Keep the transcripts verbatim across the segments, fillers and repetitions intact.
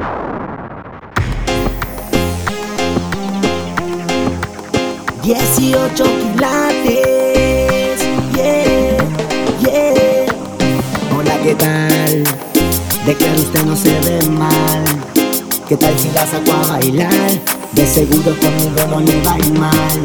dieciocho quilates, yeah, yeah. Hola, ¿qué tal? De claro usted no se ve mal. ¿Qué tal si la saco a bailar? De seguro conmigo no le va a ir mal.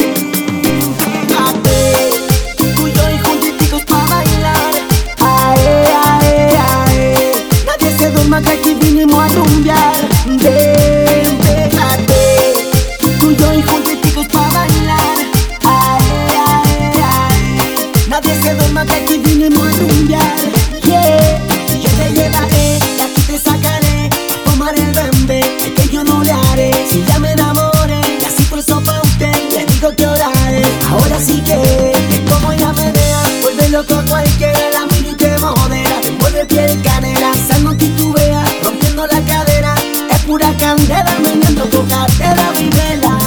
Pégate, tú y yo y juntiticos pa' bailar. Ae, ae, ae. Nadie se duerma que aquí vinimos a rumbear. Ven, pégate, tú y yo y juntiticos pa' bailar. Ae, ae, ae. Nadie se duerma que aquí vinimos a rumbear. Yeah, yo te llevaré y aquí te sacaré a fumar el bembe, el que yo no le haré. Si ya me enamoré y así por eso pa' usted le digo que oraré. Ahora sí que, como ella menea, vuelve loco a cualquiera, la mira y te modera. Te vuelve piel canela, esa no titubea, rompiendo la cadera. Es pura candela, meneando con cartera y vela.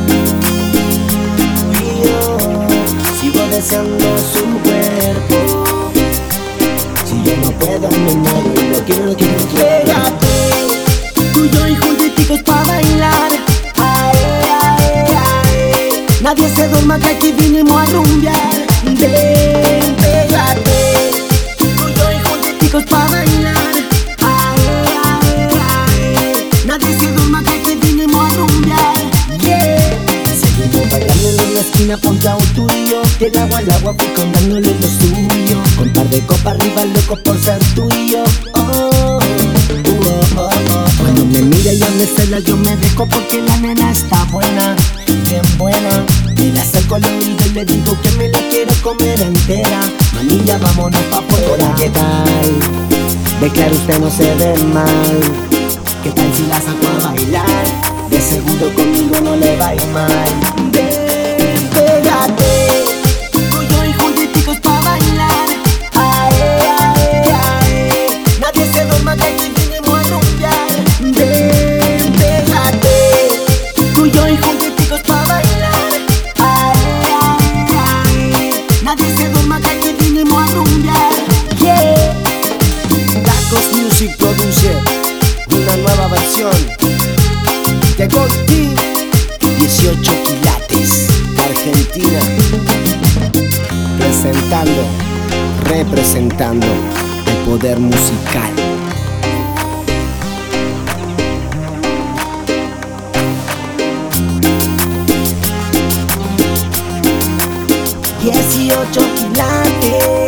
Y yo sigo deseando su cuerpo. Si yo no puedo, me muero y lo quiero, lo quiero, lo quiero. Pégate, tú y yo y juntiticos pa' bailar. Ae, ae, ae. Nadie se duerma que aquí vinimos a rumbear. Ven, pégate, tú y yo y juntiticos pa' bailar. Ae, ae, ae. Nadie se duerma que aquí vinimos a rumbear. Yeah. Seguimos bailando en la esquina, ponchao tú y yo. Del agua al agua fui contándole lo suyo. Con par de copas arriba, loco por ser tú y yo. Oh, oh, oh, oh. Cuando me mira y me cela, yo me dejo porque la nena está buena, bien buena. Me la acerco al oído y le digo que me la quiero comer entera. Manilla, vámonos pa' fuera. ¿Qué tal? De claro usted no se ve mal. ¿Qué tal si la saco a bailar? De seguro conmigo no le va a ir mal. Ven, pégate, tú y yo y juntiticos pa' bailar. Ae, ae, ae. Nadie se duerma que aquí vinimos a rumbear. Ven, pégate, tú y yo y juntiticos pa' bailar. Ae, ae, ae. Nadie se duerma que aquí vinimos a rumbear. Yeah. Tacos Music produce una nueva versión de Gold Team, dieciocho quilates, Argentina. Presentando, representando el poder musical. dieciocho quilates.